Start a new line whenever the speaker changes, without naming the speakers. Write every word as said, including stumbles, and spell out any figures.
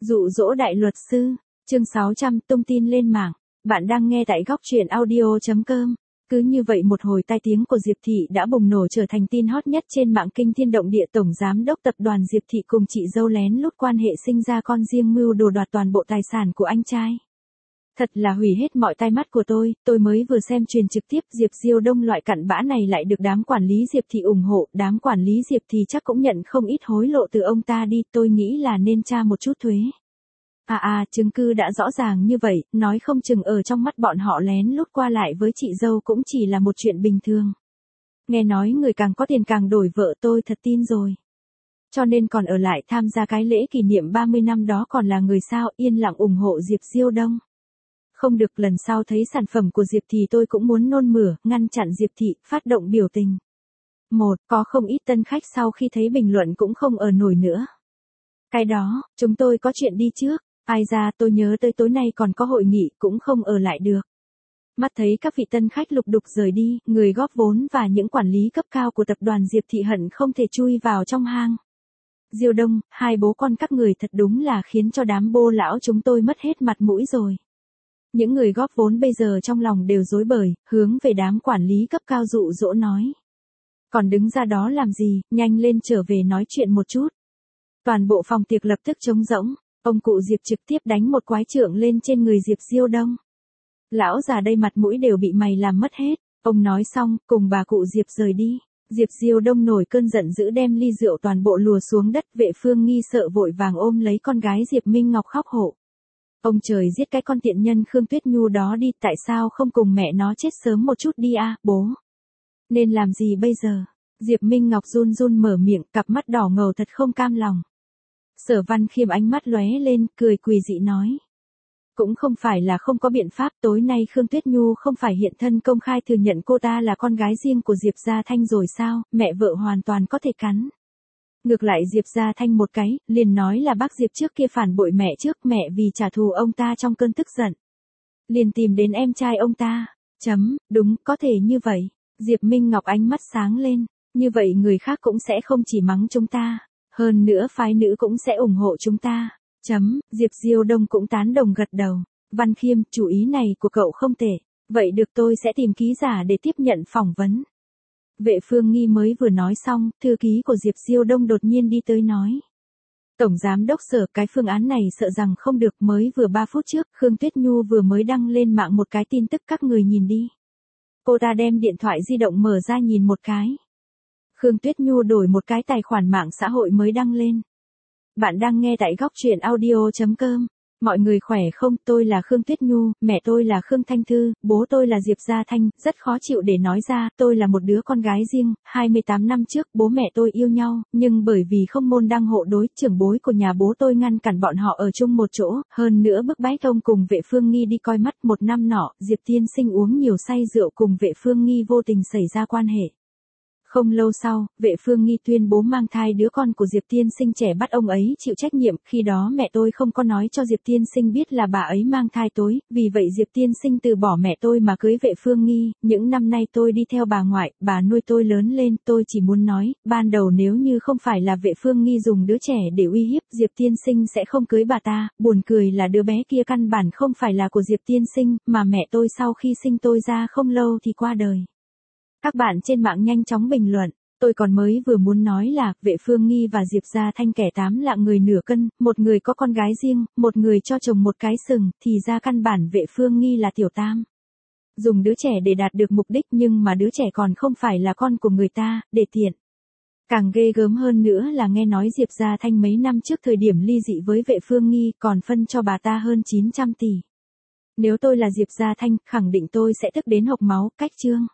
Dụ dỗ đại luật sư, chương sáu trăm tung tin lên mạng. Bạn đang nghe tại góc truyện audio chấm com. Cứ như vậy một hồi tai tiếng của Diệp Thị đã bùng nổ trở thành tin hot nhất trên mạng kinh thiên động địa. Tổng giám đốc tập đoàn Diệp Thị cùng chị dâu lén lút quan hệ sinh ra con riêng, mưu đồ đoạt toàn bộ tài sản của anh trai. Thật là hủy hết mọi tai mắt của tôi, tôi mới vừa xem truyền trực tiếp Diệp Diêu Đông loại cặn bã này lại được đám quản lý Diệp Thị ủng hộ, đám quản lý Diệp thì chắc cũng nhận không ít hối lộ từ ông ta đi, tôi nghĩ là nên tra một chút thuế. À à, chứng cứ đã rõ ràng như vậy, nói không chừng ở trong mắt bọn họ lén lút qua lại với chị dâu cũng chỉ là một chuyện bình thường. Nghe nói người càng có tiền càng đổi vợ, tôi thật tin rồi. Cho nên còn ở lại tham gia cái lễ kỷ niệm ba mươi năm đó còn là người sao, yên lặng ủng hộ Diệp Diêu Đông. Không được, lần sau thấy sản phẩm của Diệp thì tôi cũng muốn nôn mửa, ngăn chặn Diệp Thị, phát động biểu tình. Một, có không ít tân khách sau khi thấy bình luận cũng không ở nổi nữa. Cái đó, chúng tôi có chuyện đi trước, ai ra tôi nhớ tới tối nay còn có hội nghị cũng không ở lại được. Mắt thấy các vị tân khách lục đục rời đi, người góp vốn và những quản lý cấp cao của tập đoàn Diệp Thị hận không thể chui vào trong hang. Diêu Đông, hai bố con các người thật đúng là khiến cho đám bô lão chúng tôi mất hết mặt mũi rồi. Những người góp vốn bây giờ trong lòng đều rối bời, hướng về đám quản lý cấp cao dụ dỗ nói. Còn đứng ra đó làm gì, nhanh lên trở về nói chuyện một chút. Toàn bộ phòng tiệc lập tức trống rỗng, ông cụ Diệp trực tiếp đánh một quái trượng lên trên người Diệp Diêu Đông. Lão già đây mặt mũi đều bị mày làm mất hết, ông nói xong, cùng bà cụ Diệp rời đi. Diệp Diêu Đông nổi cơn giận dữ đem ly rượu toàn bộ lùa xuống đất, Vệ Phương Nghi sợ vội vàng ôm lấy con gái Diệp Minh Ngọc khóc hộ. Ông trời giết cái con tiện nhân Khương Tuyết Nhu đó đi, tại sao không cùng mẹ nó chết sớm một chút đi a, bố. Nên làm gì bây giờ? Diệp Minh Ngọc run run mở miệng, cặp mắt đỏ ngầu thật không cam lòng. Sở Văn Khiêm ánh mắt lóe lên, cười quỳ dị nói. Cũng không phải là không có biện pháp, tối nay Khương Tuyết Nhu không phải hiện thân công khai thừa nhận cô ta là con gái riêng của Diệp Gia Thanh rồi sao, mẹ vợ hoàn toàn có thể cắn. Ngược lại Diệp Gia Thanh một cái, liền nói là bác Diệp trước kia phản bội mẹ trước, mẹ vì trả thù ông ta trong cơn tức giận. Liền tìm đến em trai ông ta. Chấm, đúng, có thể như vậy. Diệp Minh Ngọc ánh mắt sáng lên, như vậy người khác cũng sẽ không chỉ mắng chúng ta, hơn nữa phái nữ cũng sẽ ủng hộ chúng ta. Chấm, Diệp Diêu Đông cũng tán đồng gật đầu. Văn Khiêm, chủ ý này của cậu không tệ, vậy được tôi sẽ tìm ký giả để tiếp nhận phỏng vấn. Vệ Phương Nghi mới vừa nói xong, thư ký của Diệp Diêu Đông đột nhiên đi tới nói. Tổng giám đốc Sở, cái phương án này sợ rằng không được, mới vừa ba phút trước, Khương Tuyết Nhu vừa mới đăng lên mạng một cái tin tức, các người nhìn đi. Cô ta đem điện thoại di động mở ra nhìn một cái. Khương Tuyết Nhu đổi một cái tài khoản mạng xã hội mới đăng lên. Bạn đang nghe tại góc truyện audio chấm com. Mọi người khỏe không, tôi là Khương Tuyết Nhu, mẹ tôi là Khương Thanh Thư, bố tôi là Diệp Gia Thanh, rất khó chịu để nói ra, tôi là một đứa con gái riêng, hai mươi tám năm trước bố mẹ tôi yêu nhau, nhưng bởi vì không môn đăng hộ đối, trưởng bối của nhà bố tôi ngăn cản bọn họ ở chung một chỗ, hơn nữa bức bách ông cùng Vệ Phương Nghi đi coi mắt. Một năm nọ, Diệp tiên sinh uống nhiều say rượu cùng Vệ Phương Nghi vô tình xảy ra quan hệ. Không lâu sau, Vệ Phương Nghi tuyên bố mang thai đứa con của Diệp tiên sinh, trẻ bắt ông ấy chịu trách nhiệm, khi đó mẹ tôi không có nói cho Diệp tiên sinh biết là bà ấy mang thai tối, vì vậy Diệp tiên sinh từ bỏ mẹ tôi mà cưới Vệ Phương Nghi, những năm nay tôi đi theo bà ngoại, bà nuôi tôi lớn lên, tôi chỉ muốn nói, ban đầu nếu như không phải là Vệ Phương Nghi dùng đứa trẻ để uy hiếp, Diệp tiên sinh sẽ không cưới bà ta, buồn cười là đứa bé kia căn bản không phải là của Diệp tiên sinh, mà mẹ tôi sau khi sinh tôi ra không lâu thì qua đời. Các bạn trên mạng nhanh chóng bình luận, tôi còn mới vừa muốn nói là, Vệ Phương Nghi và Diệp Gia Thanh kẻ tám lạng người nửa cân, một người có con gái riêng, một người cho chồng một cái sừng, thì ra căn bản Vệ Phương Nghi là tiểu tam. Dùng đứa trẻ để đạt được mục đích nhưng mà đứa trẻ còn không phải là con của người ta, để tiện. Càng ghê gớm hơn nữa là nghe nói Diệp Gia Thanh mấy năm trước thời điểm ly dị với Vệ Phương Nghi còn phân cho bà ta hơn chín trăm tỷ. Nếu tôi là Diệp Gia Thanh, khẳng định tôi sẽ tức đến hộc máu, cách chương.